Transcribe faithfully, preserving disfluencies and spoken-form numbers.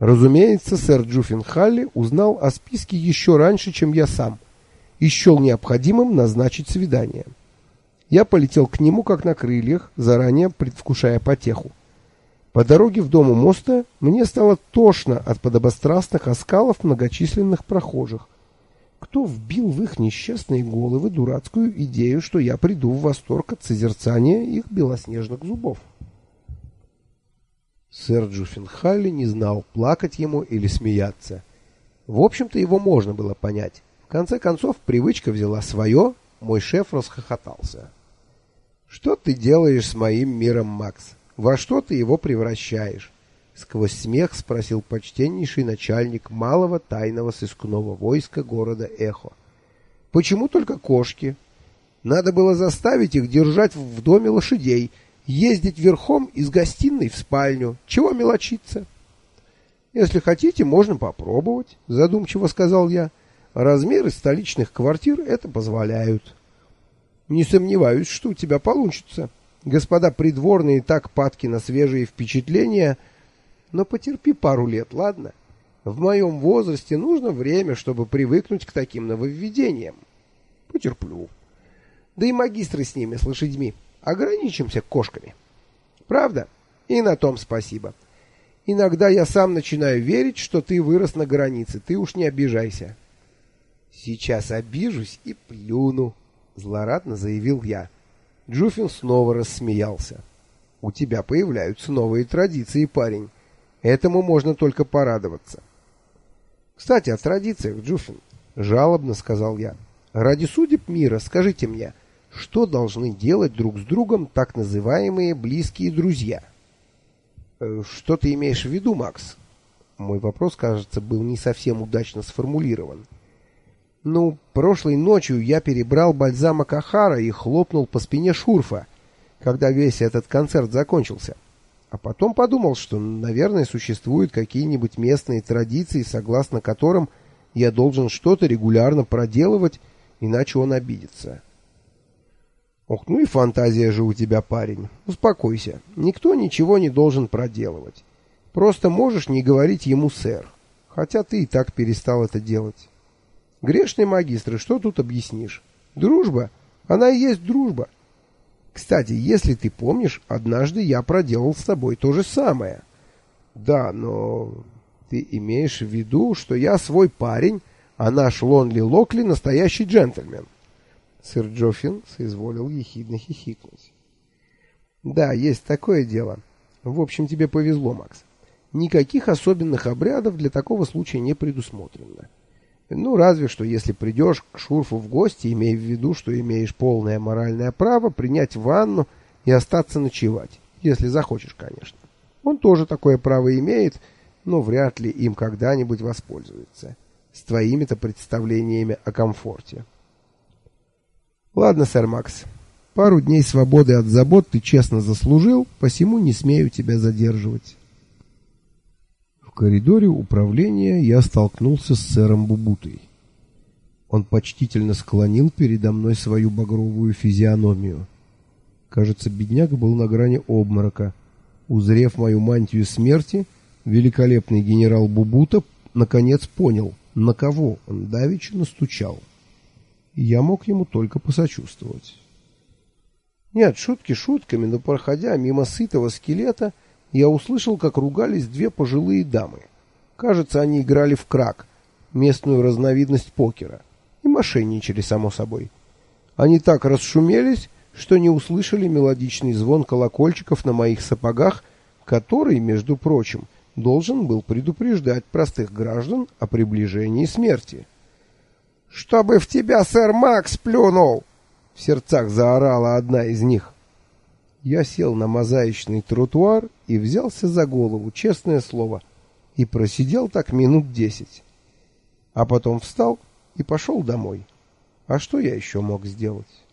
Разумеется, сэр Джуффин Халли узнал о списке еще раньше, чем я сам, и счел необходимым назначить свидание. Я полетел к нему как на крыльях, заранее предвкушая потеху. По дороге в дом у моста мне стало тошно от подобострастных оскалов многочисленных прохожих. Кто вбил в их несчастные головы дурацкую идею, что я приду в восторг от созерцания их белоснежных зубов? Сэр Джуффин Халли не знал, плакать ему или смеяться. В общем-то, его можно было понять. В конце концов, привычка взяла свое, мой шеф расхохотался. «Что ты делаешь с моим миром, Макс? Во что ты его превращаешь?» Сквозь смех спросил почтеннейший начальник малого тайного сыскного войска города Эхо. «Почему только кошки? Надо было заставить их держать в доме лошадей, ездить верхом из гостиной в спальню. Чего мелочиться?» «Если хотите, можно попробовать», — задумчиво сказал я. «Размеры столичных квартир это позволяют». «Не сомневаюсь, что у тебя получится. Господа придворные так падки на свежие впечатления. Но потерпи пару лет, ладно? В моем возрасте нужно время, чтобы привыкнуть к таким нововведениям. Потерплю. Да и магистры с ними, с лошадьми. Ограничимся кошками. Правда? И на том спасибо. Иногда я сам начинаю верить, что ты вырос на границе. Ты уж не обижайся». «Сейчас обижусь и плюну», — злорадно заявил я. Джуффин снова рассмеялся. «У тебя появляются новые традиции, парень. Этому можно только порадоваться». «Кстати, о традициях, Джуффин», — жалобно сказал я. «Ради судеб мира скажите мне, что должны делать друг с другом так называемые близкие друзья?» э, «Что ты имеешь в виду, Макс?» Мой вопрос, кажется, был не совсем удачно сформулирован. «Ну, прошлой ночью я перебрал бальзама Кахара и хлопнул по спине Шурфа, когда весь этот концерт закончился. А потом подумал, что, наверное, существуют какие-нибудь местные традиции, согласно которым я должен что-то регулярно проделывать, иначе он обидится». «Ох, ну и фантазия же у тебя, парень. Успокойся. Никто ничего не должен проделывать. Просто можешь не говорить ему «сэр», хотя ты и так перестал это делать. Грешные магистры, что тут объяснишь? Дружба? Она и есть дружба. Кстати, если ты помнишь, однажды я проделал с тобой то же самое». «Да, но ты имеешь в виду, что я свой парень, а наш Лонли Локли настоящий джентльмен?» Сэр Джоффин соизволил ехидно хихикнуть. «Да, есть такое дело. В общем, тебе повезло, Макс. Никаких особенных обрядов для такого случая не предусмотрено. Ну, разве что, если придешь к Шурфу в гости, имей в виду, что имеешь полное моральное право принять ванну и остаться ночевать, если захочешь, конечно. Он тоже такое право имеет, но вряд ли им когда-нибудь воспользуется. С твоими-то представлениями о комфорте». «Ладно, сэр Макс, пару дней свободы от забот ты честно заслужил, посему не смею тебя задерживать». В коридоре управления я столкнулся с сэром Бубутой. Он почтительно склонил передо мной свою багровую физиономию. Кажется, бедняга был на грани обморока. Узрев мою мантию смерти, великолепный генерал Бубута наконец понял, на кого он давеча настучал. Я мог ему только посочувствовать. Нет, шутки шутками, но, проходя мимо сытого скелета, я услышал, как ругались две пожилые дамы. Кажется, они играли в крак, местную разновидность покера, и мошенничали, само собой. Они так расшумелись, что не услышали мелодичный звон колокольчиков на моих сапогах, который, между прочим, должен был предупреждать простых граждан о приближении смерти. «Чтобы в тебя сэр Макс плюнул!» — в сердцах заорала одна из них. Я сел на мозаичный тротуар и взялся за голову, честное слово, и просидел так минут десять. А потом встал и пошел домой. А что я еще мог сделать?